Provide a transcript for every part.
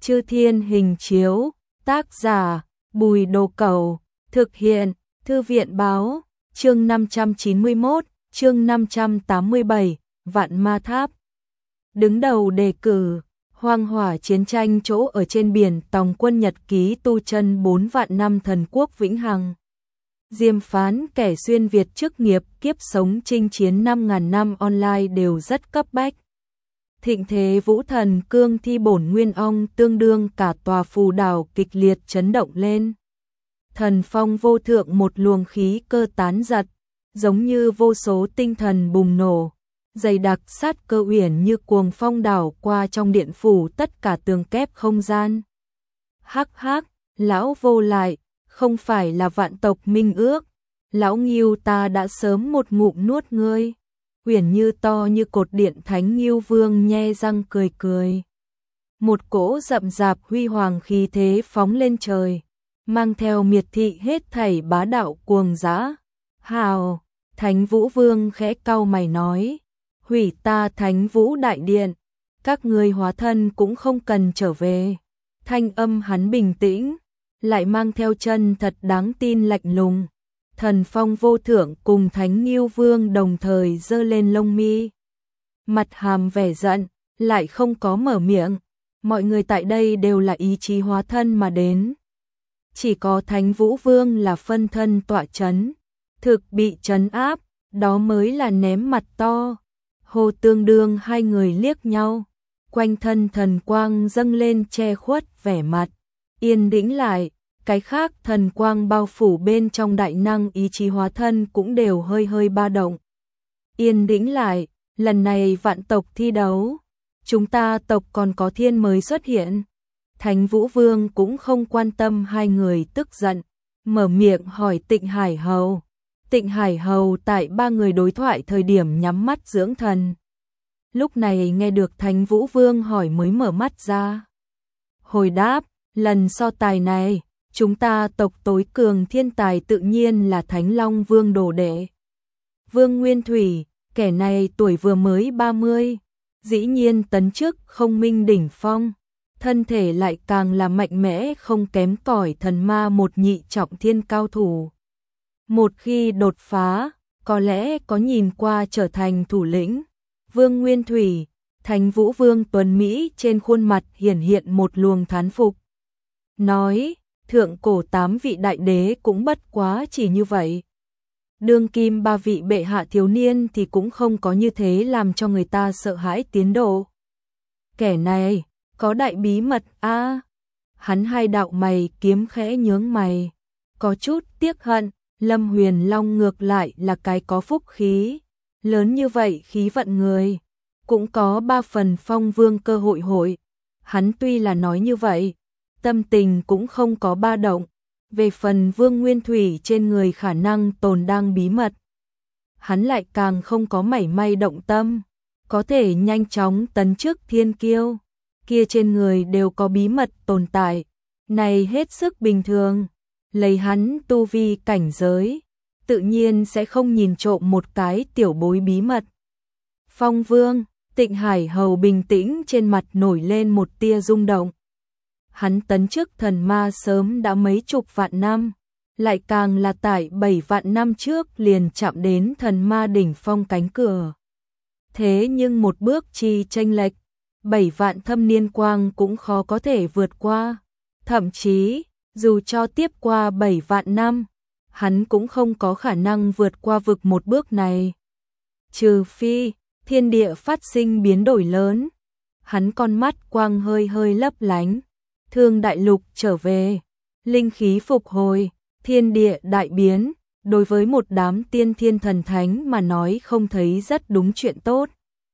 Chư Thiên Hình Chiếu, tác giả, Bùi Đồ Cẩu, thực hiện, Thư viện báo, chương 591, chương 587, Vạn Ma Tháp. Đứng đầu đề cử, hoang hỏa chiến tranh chỗ ở trên biển tòng quân nhật ký tu chân 4 vạn năm thần quốc vĩnh hằng. Diêm phán kẻ xuyên Việt chức nghiệp kiếp sống chinh chiến 5.000 năm online đều rất cấp bách. Thịnh thế vũ thần cương thi bổn nguyên ong tương đương cả tòa phù đảo kịch liệt chấn động lên. Thần phong vô thượng một luồng khí cơ tán giật, giống như vô số tinh thần bùng nổ, dày đặc sát cơ uyển như cuồng phong đảo qua trong điện phủ tất cả tường kép không gian. Hắc hắc, lão vô lại, không phải là vạn tộc minh ước, lão Ngưu ta đã sớm một ngụm nuốt ngươi. Uyển như to như cột điện thánh Ngưu Vương nhe răng cười cười. Một cỗ rậm rạp huy hoàng khí thế phóng lên trời, mang theo miệt thị hết thảy bá đạo cuồng dã. Hào, Thánh Vũ Vương khẽ cau mày nói, hủy ta Thánh Vũ đại điện, các ngươi hóa thân cũng không cần trở về. Thanh âm hắn bình tĩnh, lại mang theo chân thật đáng tin lạnh lùng. Thần phong vô thượng cùng Thánh Ngưu Vương đồng thời giơ lên lông mi, mặt hàm vẻ giận, lại không có mở miệng. Mọi người tại đây đều là ý chí hóa thân mà đến, chỉ có Thánh Vũ Vương là phân thân tọa chấn, thực bị trấn áp, đó mới là ném mặt to. Hồ Tương Đương hai người liếc nhau, quanh thân thần quang dâng lên che khuất vẻ mặt, yên tĩnh lại. Cái khác thần quang bao phủ bên trong đại năng ý chí hóa thân cũng đều hơi hơi ba động. Yên tĩnh lại, lần này vạn tộc thi đấu, chúng ta tộc còn có thiên mới xuất hiện. Thánh Vũ Vương cũng không quan tâm hai người tức giận, mở miệng hỏi Tịnh Hải Hầu. Tịnh Hải Hầu tại ba người đối thoại thời điểm nhắm mắt dưỡng thần. Lúc này nghe được Thánh Vũ Vương hỏi mới mở mắt ra. Hồi đáp, lần so tài này, chúng ta tộc tối cường thiên tài tự nhiên là Thánh Long Vương đồ đệ. Vương Nguyên Thủy, kẻ này tuổi vừa mới 30, dĩ nhiên tấn chức không minh đỉnh phong, thân thể lại càng là mạnh mẽ không kém cỏi thần ma một nhị trọng thiên cao thủ. Một khi đột phá, có lẽ có nhìn qua trở thành thủ lĩnh. Vương Nguyên Thủy, Thánh Vũ Vương tuấn Mỹ trên khuôn mặt hiển hiện một luồng thán phục. Nói, thượng cổ 8 vị đại đế cũng bất quá chỉ như vậy. Đương kim 3 vị bệ hạ thiếu niên thì cũng không có như thế làm cho người ta sợ hãi tiến độ. Kẻ này, có đại bí mật a. Hắn hai đạo mày kiếm khẽ nhướng mày, có chút tiếc hận, Lâm Huyền Long ngược lại là cái có phúc khí, lớn như vậy khí vận người, cũng có 3 phần phong vương cơ hội. Hắn tuy là nói như vậy, tâm tình cũng không có ba động. Về phần Vương Nguyên Thủy trên người khả năng tồn đang bí mật, hắn lại càng không có mảy may động tâm, có thể nhanh chóng tấn chức thiên kiêu, kia trên người đều có bí mật tồn tại, này hết sức bình thường. Lấy hắn tu vi cảnh giới, tự nhiên sẽ không nhìn trộm một cái tiểu bối bí mật. Phong Vương, Tịnh Hải Hầu bình tĩnh trên mặt nổi lên một tia rung động. Hắn tấn chức thần ma sớm đã mấy chục vạn năm, lại càng là tại 7 vạn năm trước liền chạm đến thần ma đỉnh phong cánh cửa. Thế nhưng một bước chi chênh lệch, 7 vạn thâm niên quang cũng khó có thể vượt qua. Thậm chí, dù cho tiếp qua 7 vạn năm, hắn cũng không có khả năng vượt qua vực một bước này. Trừ phi, thiên địa phát sinh biến đổi lớn. Hắn con mắt quang hơi hơi lấp lánh. Thương đại lục trở về, linh khí phục hồi, thiên địa đại biến, đối với một đám tiên thiên thần thánh mà nói không thấy rất đúng chuyện tốt.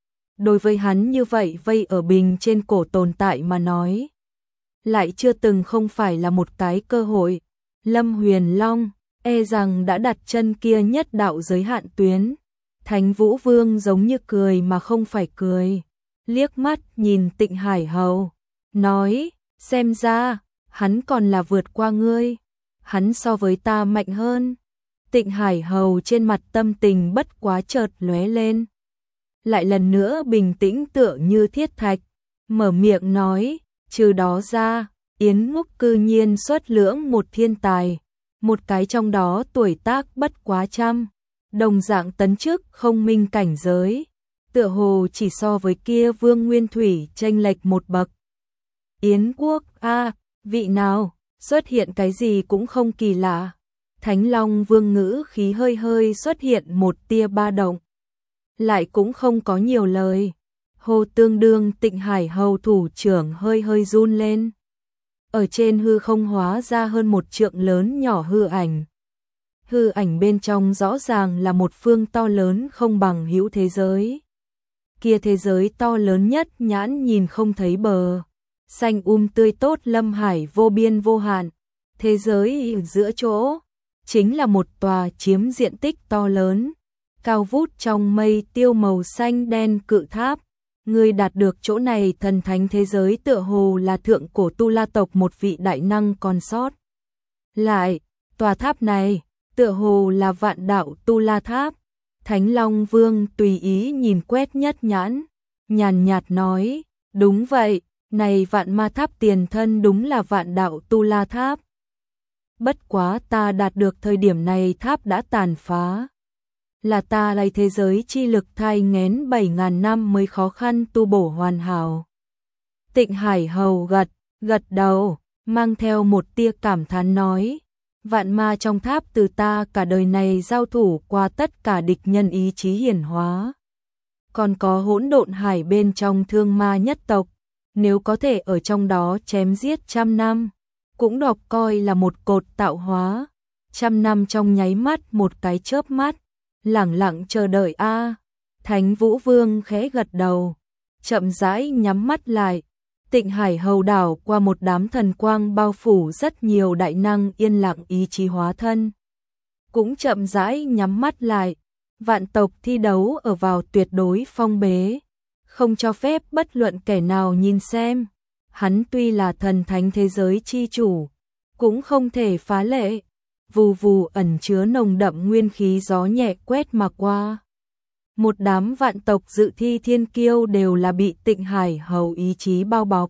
Đối với hắn như vậy vây ở bình trên cổ tồn tại mà nói, lại chưa từng không phải là một cái cơ hội. Lâm Huyền Long, e rằng đã đặt chân kia nhất đạo giới hạn tuyến. Thánh Vũ Vương giống như cười mà không phải cười, liếc mắt nhìn Tịnh Hải Hầu, nói, xem ra, hắn còn là vượt qua ngươi, hắn so với ta mạnh hơn. Tịnh Hải Hầu trên mặt tâm tình bất quá chợt lóe lên, lại lần nữa bình tĩnh tựa như thiết thạch, mở miệng nói, Trừ đó ra, Yến Ngúc cư nhiên xuất lưỡng một thiên tài, một cái trong đó tuổi tác bất quá trăm, đồng dạng tấn chức không minh cảnh giới, tựa hồ chỉ so với kia Vương Nguyên Thủy chênh lệch một bậc. Yến Quốc a, vị nào, xuất hiện cái gì cũng không kỳ lạ. Thánh Long Vương ngữ khí hơi hơi xuất hiện một tia ba động, lại cũng không có nhiều lời. Hồ tương đương Tịnh Hải Hầu thủ trưởng hơi hơi run lên. Ở trên hư không hóa ra hơn một trượng lớn nhỏ hư ảnh. Hư ảnh bên trong rõ ràng là một phương to lớn không bằng hữu thế giới. Kia thế giới to lớn nhất nhãn nhìn không thấy bờ. Xanh tươi tốt lâm hải vô biên vô hạn. Thế giới giữa chỗ chính là một tòa chiếm diện tích to lớn, cao vút trong mây tiêu màu xanh đen cự tháp. Người đạt được chỗ này thần thánh thế giới tựa hồ là thượng cổ tu la tộc một vị đại năng còn sót. Lại, tòa tháp này, tựa hồ là vạn đạo tu la tháp. Thánh Long Vương tùy ý nhìn quét nhất nhãn, nhàn nhạt nói, đúng vậy, này vạn ma tháp tiền thân đúng là vạn đạo tu la tháp. Bất quá ta đạt được thời điểm này tháp đã tàn phá. Là ta lấy thế giới chi lực thai nghén 7.000 năm mới khó khăn tu bổ hoàn hảo. Tịnh Hải Hầu gật đầu, mang theo một tia cảm thán nói, vạn ma trong tháp từ ta cả đời này giao thủ qua tất cả địch nhân ý chí hiển hóa. Còn có hỗn độn hải bên trong thương ma nhất tộc, nếu có thể ở trong đó chém giết trăm năm, cũng đọc coi là một cột tạo hóa. Trăm năm trong nháy mắt một cái chớp mắt, lẳng lặng chờ đợi a. Thánh Vũ Vương khẽ gật đầu, chậm rãi nhắm mắt lại. Tịnh Hải Hầu đảo qua một đám thần quang bao phủ rất nhiều đại năng yên lặng ý chí hóa thân. Cũng chậm rãi nhắm mắt lại. Vạn tộc thi đấu ở vào tuyệt đối phong bế, không cho phép bất luận kẻ nào nhìn xem. Hắn tuy là thần thánh thế giới chi chủ, cũng không thể phá lệ. Vù vù ẩn chứa nồng đậm nguyên khí gió nhẹ quét mà qua. Một đám vạn tộc dự thi thiên kiêu đều là bị Tịnh Hải Hầu ý chí bao bọc.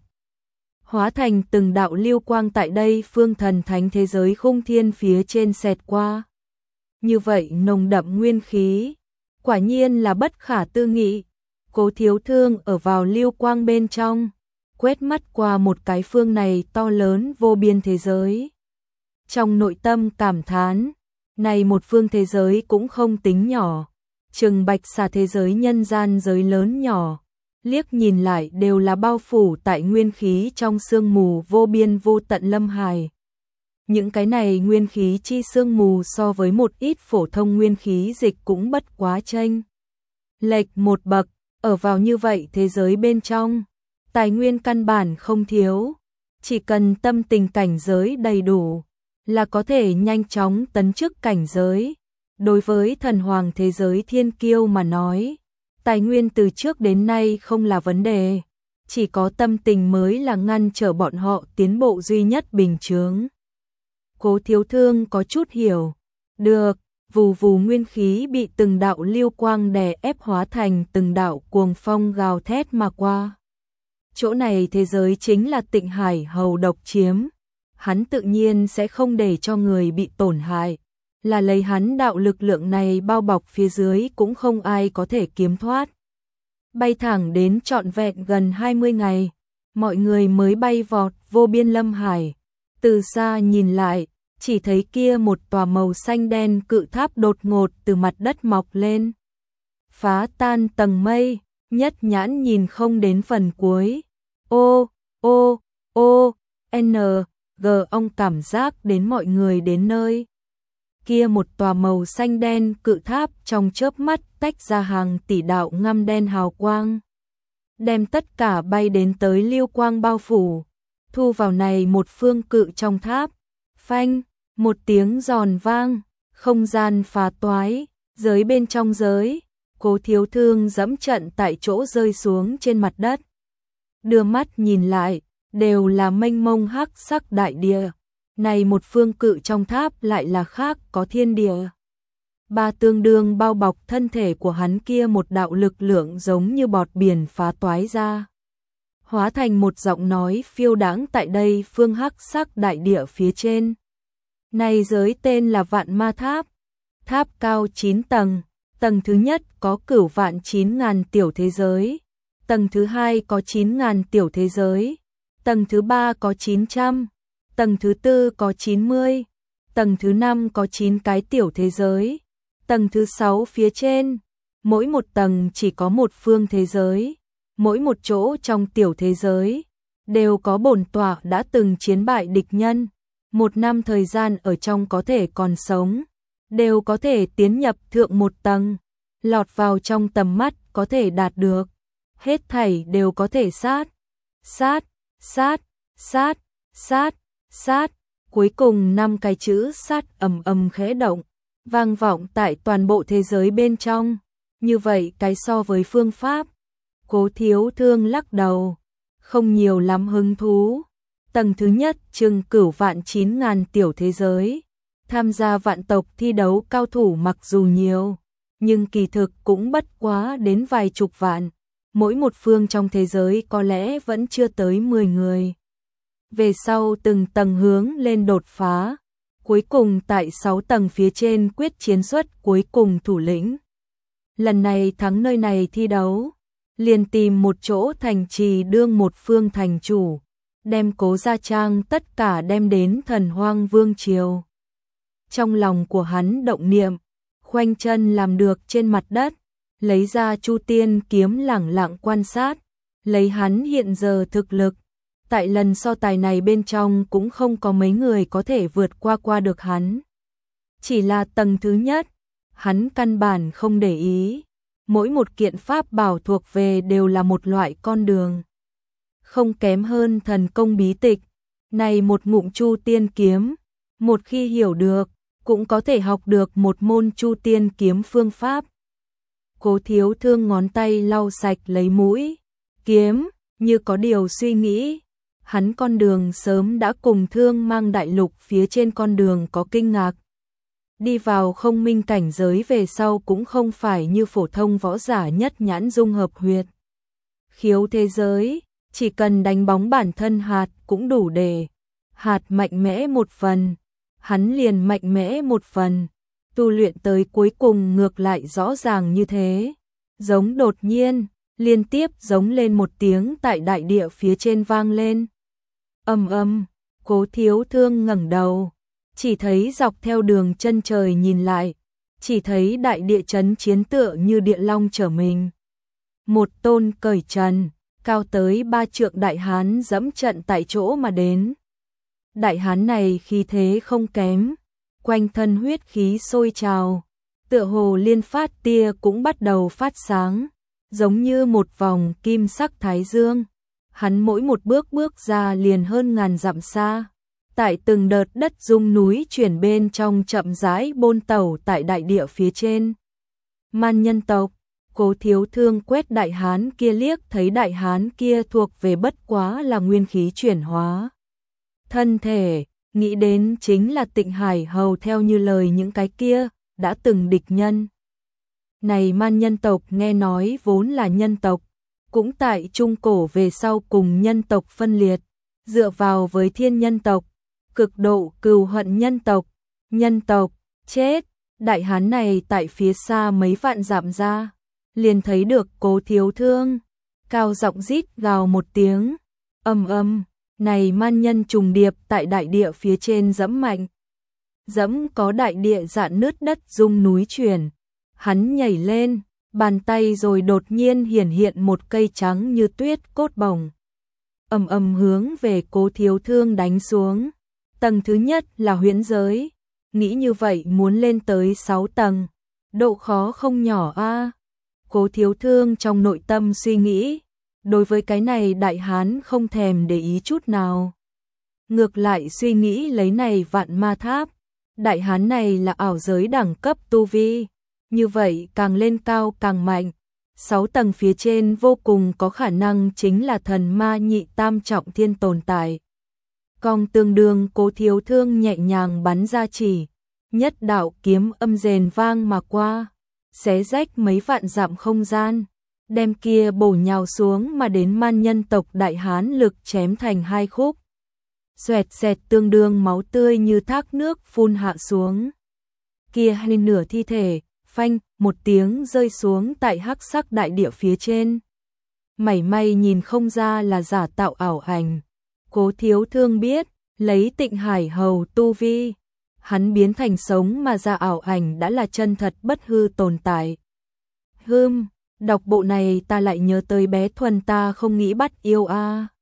Hóa thành từng đạo lưu quang tại đây phương thần thánh thế giới khung thiên phía trên xẹt qua. Như vậy nồng đậm nguyên khí, quả nhiên là bất khả tư nghị. Cố Thiếu Thương ở vào lưu quang bên trong, quét mắt qua một cái phương này to lớn vô biên thế giới. Trong nội tâm cảm thán, này một phương thế giới cũng không tính nhỏ, chừng bạch xà thế giới nhân gian giới lớn nhỏ, liếc nhìn lại đều là bao phủ tại nguyên khí trong sương mù vô biên vô tận lâm hải. Những cái này nguyên khí chi sương mù so với một ít phổ thông nguyên khí dịch cũng bất quá chênh lệch một bậc, ở vào như vậy thế giới bên trong, tài nguyên căn bản không thiếu, chỉ cần tâm tình cảnh giới đầy đủ là có thể nhanh chóng tấn chức cảnh giới. Đối với thần hoàng thế giới thiên kiêu mà nói, tài nguyên từ trước đến nay không là vấn đề, chỉ có tâm tình mới là ngăn trở bọn họ tiến bộ duy nhất bình chướng. Cố Thiếu Thương có chút hiểu, được, vù vù nguyên khí bị từng đạo lưu quang đè ép hóa thành từng đạo cuồng phong gào thét mà qua. Chỗ này thế giới chính là Tịnh Hải Hầu độc chiếm, hắn tự nhiên sẽ không để cho người bị tổn hại, là lấy hắn đạo lực lượng này bao bọc phía dưới cũng không ai có thể kiếm thoát. Bay thẳng đến trọn vẹn gần 20 ngày, mọi người mới bay vọt vô biên lâm hải. Từ xa nhìn lại, chỉ thấy kia một tòa màu xanh đen cự tháp đột ngột từ mặt đất mọc lên, phá tan tầng mây, nhất nhãn nhìn không đến phần cuối. G ông cảm giác đến mọi người đến nơi. Kia một tòa màu xanh đen cự tháp trong chớp mắt tách ra hàng tỷ đạo ngăm đen hào quang, đem tất cả bay đến tới lưu quang bao phủ, thu vào này một phương cự trong tháp. Phanh, một tiếng giòn vang, không gian phá toái, giới bên trong giới, Cố Thiếu Thương dẫm trận tại chỗ rơi xuống trên mặt đất. Đưa mắt nhìn lại, đều là mênh mông hắc sắc đại địa. Này một phương cự trong tháp lại là khác có thiên địa. Ba tương đương bao bọc thân thể của hắn kia một đạo lực lượng giống như bọt biển phá toái ra. hóa thành một giọng nói phiêu đãng tại đây phương hắc sắc đại địa phía trên. Này giới tên là Vạn Ma Tháp, tháp cao 9 tầng, tầng thứ nhất có cửu vạn 9.000 tiểu thế giới, tầng thứ hai có 9.000 tiểu thế giới, tầng thứ ba có 900, tầng thứ tư có 90, tầng thứ năm có 9 cái tiểu thế giới, tầng thứ 6 phía trên, mỗi một tầng chỉ có một phương thế giới, mỗi một chỗ trong tiểu thế giới đều có bổn tọa đã từng chiến bại địch nhân, 1 năm thời gian ở trong có thể còn sống, đều có thể tiến nhập thượng một tầng, lọt vào trong tầm mắt có thể đạt được, hết thảy đều có thể sát, sát, sát, sát, sát, sát, cuối cùng 5 cái chữ sát ầm ầm khẽ động, vang vọng tại toàn bộ thế giới bên trong. Như vậy cái so với phương pháp, Cố Thiếu Thương lắc đầu, không nhiều lắm hứng thú. Tầng thứ nhất chừng cửu vạn 9.000 tiểu thế giới, tham gia vạn tộc thi đấu cao thủ mặc dù nhiều, nhưng kỳ thực cũng bất quá đến vài chục vạn, mỗi một phương trong thế giới có lẽ vẫn chưa tới 10 người. Về sau từng tầng hướng lên đột phá, cuối cùng tại 6 tầng phía trên quyết chiến xuất cuối cùng thủ lĩnh. Lần này thắng nơi này thi đấu, liền tìm một chỗ thành trì đương một phương thành chủ, đem Cố Gia Trang tất cả đem đến Thần Hoang Vương Triều. Trong lòng của hắn động niệm, khoanh chân làm được trên mặt đất, lấy ra Chu Tiên kiếm lẳng lặng quan sát, lấy hắn hiện giờ thực lực. Tại lần so tài này bên trong cũng không có mấy người có thể vượt qua được hắn. Chỉ là tầng thứ nhất, hắn căn bản không để ý. Mỗi một kiện pháp bảo thuộc về đều là một loại con đường. Không kém hơn thần công bí tịch. Này một ngụm Chu Tiên kiếm, một khi hiểu được, cũng có thể học được một môn Chu Tiên kiếm phương pháp. Cố Thiếu Thương ngón tay lau sạch lấy mũi kiếm, như có điều suy nghĩ. Hắn con đường sớm đã cùng Thương Mang đại lục phía trên con đường có kinh ngạc. Đi vào không minh cảnh giới về sau cũng không phải như phổ thông võ giả nhất nhãn dung hợp huyệt khiếu thế giới, chỉ cần đánh bóng bản thân hạt cũng đủ để hạt mạnh mẽ một phần, hắn liền mạnh mẽ một phần, tu luyện tới cuối cùng ngược lại rõ ràng như thế. Giống đột nhiên, liên tiếp giống lên một tiếng tại đại địa phía trên vang lên. Ầm ầm, Cố Thiếu Thương ngẩng đầu, chỉ thấy dọc theo đường chân trời nhìn lại, chỉ thấy đại địa chấn chiến tựa như địa long trở mình. Một tôn cởi trần, cao tới 3 trượng đại hán dẫm trận tại chỗ mà đến. Đại hán này khí thế không kém, quanh thân huyết khí sôi trào, tựa hồ liên phát tia cũng bắt đầu phát sáng, giống như một vòng kim sắc thái dương. Hắn mỗi một bước bước ra liền hơn ngàn dặm xa. Tại từng đợt đất rung núi chuyển bên trong chậm rãi bôn tẩu tại đại địa phía trên. Man nhân tộc, Cố Thiếu Thương quét đại hán kia liếc thấy đại hán kia thuộc về bất quá là nguyên khí chuyển hóa. Thân thể, nghĩ đến chính là Tịnh Hải hầu theo như lời những cái kia, đã từng địch nhân. Này man nhân tộc nghe nói vốn là nhân tộc, cũng tại trung cổ về sau cùng nhân tộc phân liệt, dựa vào với thiên nhân tộc, cực độ cừu hận nhân tộc, chết, đại hán này tại phía xa mấy vạn dặm ra, liền thấy được Cố Thiếu Thương, cao giọng rít gào một tiếng, ầm ầm, này man nhân trùng điệp tại đại địa phía trên dẫm mạnh. Dẫm có đại địa dạn nứt đất rung núi chuyển, hắn nhảy lên, bàn tay rồi đột nhiên hiển hiện một cây trắng như tuyết cốt bổng. Ầm ầm hướng về Cố Thiếu Thương đánh xuống. Tầng thứ nhất là huyễn giới, nghĩ như vậy muốn lên tới 6 tầng, độ khó không nhỏ a. Cố Thiếu Thương trong nội tâm suy nghĩ, đối với cái này đại hán không thèm để ý chút nào. Ngược lại suy nghĩ lấy này Vạn Ma Tháp, đại hán này là ảo giới đẳng cấp tu vi, như vậy càng lên cao càng mạnh. 6 tầng phía trên vô cùng có khả năng chính là thần ma nhị tam trọng thiên tồn tại. Cong tương đương Cố Thiếu Thương nhẹ nhàng bắn ra chỉ, nhất đạo kiếm âm rền vang mà qua, xé rách mấy vạn dặm không gian, đem kia bổ nhào xuống mà đến man nhân tộc Đại Hán lực chém thành hai khúc. Xoẹt xẹt tương đương máu tươi như thác nước phun hạ xuống. Kia hai nửa thi thể, phanh, một tiếng rơi xuống tại hắc sắc đại địa phía trên. Mảy may nhìn không ra là giả tạo ảo ảnh. Cố Thiếu Thương biết, lấy Tịnh Hải Hầu tu vi, hắn biến thành sống mà ra ảo ảnh đã là chân thật bất hư tồn tại. Đọc bộ này ta lại nhớ tới bé Thuần ta không nghĩ bắt yêu a.